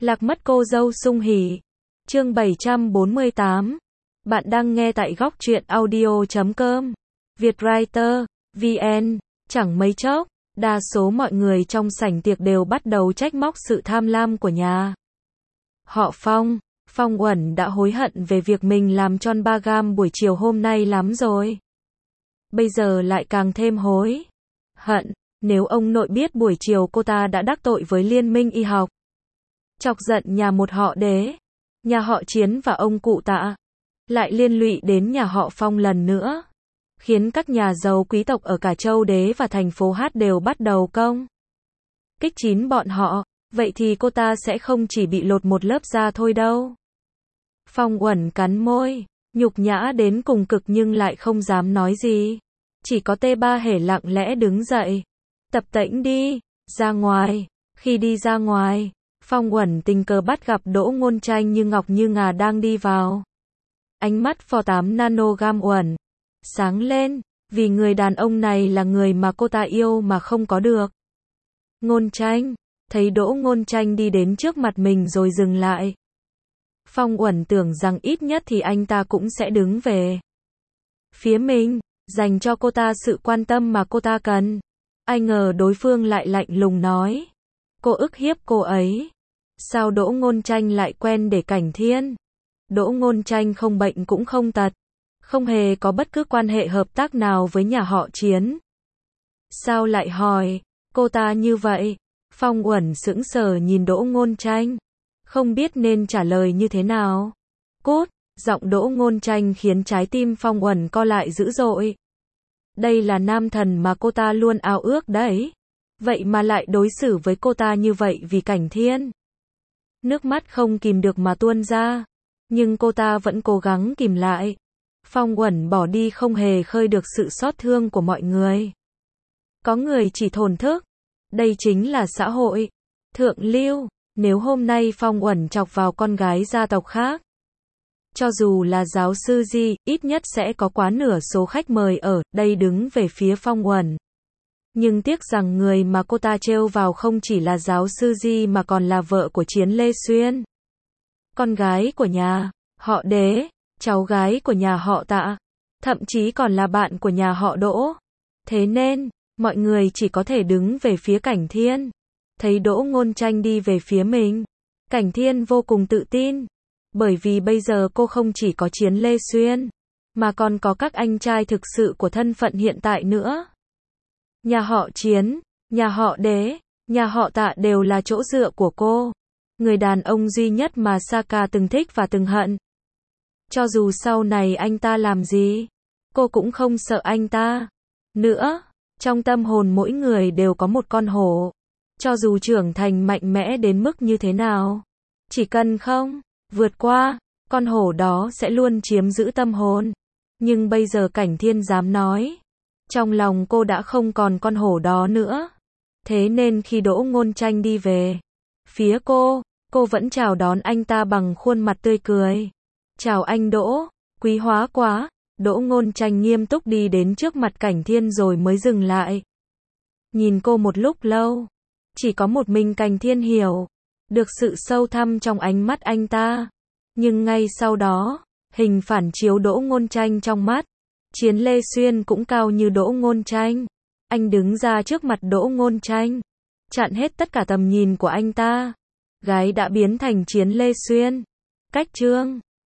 Lạc mất cô dâu sung hỉ. Chương 748. Bạn đang nghe tại góc truyện audio.com. Vietwriter, VN. Chẳng mấy chốc, đa số mọi người trong sảnh tiệc đều bắt đầu trách móc sự tham lam của nhà họ Phong. Phong Uẩn đã hối hận về việc mình làm tròn 3 gam buổi chiều hôm nay lắm rồi. Bây giờ lại càng thêm hối hận. Nếu ông nội biết buổi chiều cô ta đã đắc tội với Liên minh y học, chọc giận nhà một họ Đế, nhà họ Chiến và ông cụ Tạ, lại liên lụy đến nhà họ Phong lần nữa, khiến các nhà giàu quý tộc ở cả châu Đế và thành phố Hát đều bắt đầu công kích chín bọn họ, vậy thì cô ta sẽ không chỉ bị lột một lớp da thôi đâu. Phong Uẩn cắn môi, nhục nhã đến cùng cực nhưng lại không dám nói gì. Chỉ có T3 Hề lặng lẽ đứng dậy. Tập tễnh đi, ra ngoài. Khi đi ra ngoài, Phong Uẩn tình cờ bắt gặp Đỗ Ngôn Tranh như ngọc như ngà đang đi vào. Ánh mắt phò 8 nanogam Uẩn sáng lên, vì người đàn ông này là người mà cô ta yêu mà không có được. Ngôn Tranh, thấy Đỗ Ngôn Tranh đi đến trước mặt mình rồi dừng lại. Phong Uẩn tưởng rằng ít nhất thì anh ta cũng sẽ đứng về phía mình, dành cho cô ta sự quan tâm mà cô ta cần. Ai ngờ đối phương lại lạnh lùng nói. Cô ức hiếp cô ấy. Sao Đỗ Ngôn Tranh lại quen để Cảnh Thiên? Đỗ Ngôn Tranh không bệnh cũng không tật. Không hề có bất cứ quan hệ hợp tác nào với nhà họ Chiến. Sao lại hỏi cô ta như vậy? Phong Uẩn sững sờ nhìn Đỗ Ngôn Tranh, không biết nên trả lời như thế nào. Cút, giọng Đỗ Ngôn Tranh khiến trái tim Phong Uẩn co lại dữ dội. Đây là nam thần mà cô ta luôn ao ước đấy. Vậy mà lại đối xử với cô ta như vậy vì Cảnh Thiên. Nước mắt không kìm được mà tuôn ra. Nhưng cô ta vẫn cố gắng kìm lại. Phong Uẩn bỏ đi không hề khơi được sự xót thương của mọi người. Có người chỉ thổn thức. Đây chính là xã hội thượng lưu. Nếu hôm nay Phong Uẩn chọc vào con gái gia tộc khác, cho dù là giáo sư Di, ít nhất sẽ có quá nửa số khách mời ở đây đứng về phía Phong Uẩn. Nhưng tiếc rằng người mà cô ta trêu vào không chỉ là giáo sư Di mà còn là vợ của Chiến Lê Xuyên, con gái của nhà họ Đế, cháu gái của nhà họ Tạ, thậm chí còn là bạn của nhà họ Đỗ. Thế nên, mọi người chỉ có thể đứng về phía Cảnh Thiên. Thấy Đỗ Ngôn Tranh đi về phía mình, Cảnh Thiên vô cùng tự tin. Bởi vì bây giờ cô không chỉ có Chiến Lê Xuyên, mà còn có các anh trai thực sự của thân phận hiện tại nữa. Nhà họ Chiến, nhà họ Đế, nhà họ Tạ đều là chỗ dựa của cô. Người đàn ông duy nhất mà Saka từng thích và từng hận. Cho dù sau này anh ta làm gì, cô cũng không sợ anh ta nữa. Trong tâm hồn mỗi người đều có một con hổ. Cho dù trưởng thành mạnh mẽ đến mức như thế nào, chỉ cần không vượt qua, con hổ đó sẽ luôn chiếm giữ tâm hồn. Nhưng bây giờ Cảnh Thiên dám nói, trong lòng cô đã không còn con hổ đó nữa. Thế nên khi Đỗ Ngôn Tranh đi về phía cô vẫn chào đón anh ta bằng khuôn mặt tươi cười. Chào anh Đỗ, quý hóa quá. Đỗ Ngôn Tranh nghiêm túc đi đến trước mặt Cảnh Thiên rồi mới dừng lại. Nhìn cô một lúc lâu, chỉ có một mình Cảnh Thiên hiểu được sự sâu thẳm trong ánh mắt anh ta. Nhưng ngay sau đó, hình phản chiếu Đỗ Ngôn Tranh trong mắt Chiến Lê Xuyên cũng cao như Đỗ Ngôn Tranh. Anh đứng ra trước mặt Đỗ Ngôn Tranh, chặn hết tất cả tầm nhìn của anh ta. Gái đã biến thành Chiến Lê Xuyên. Cách chương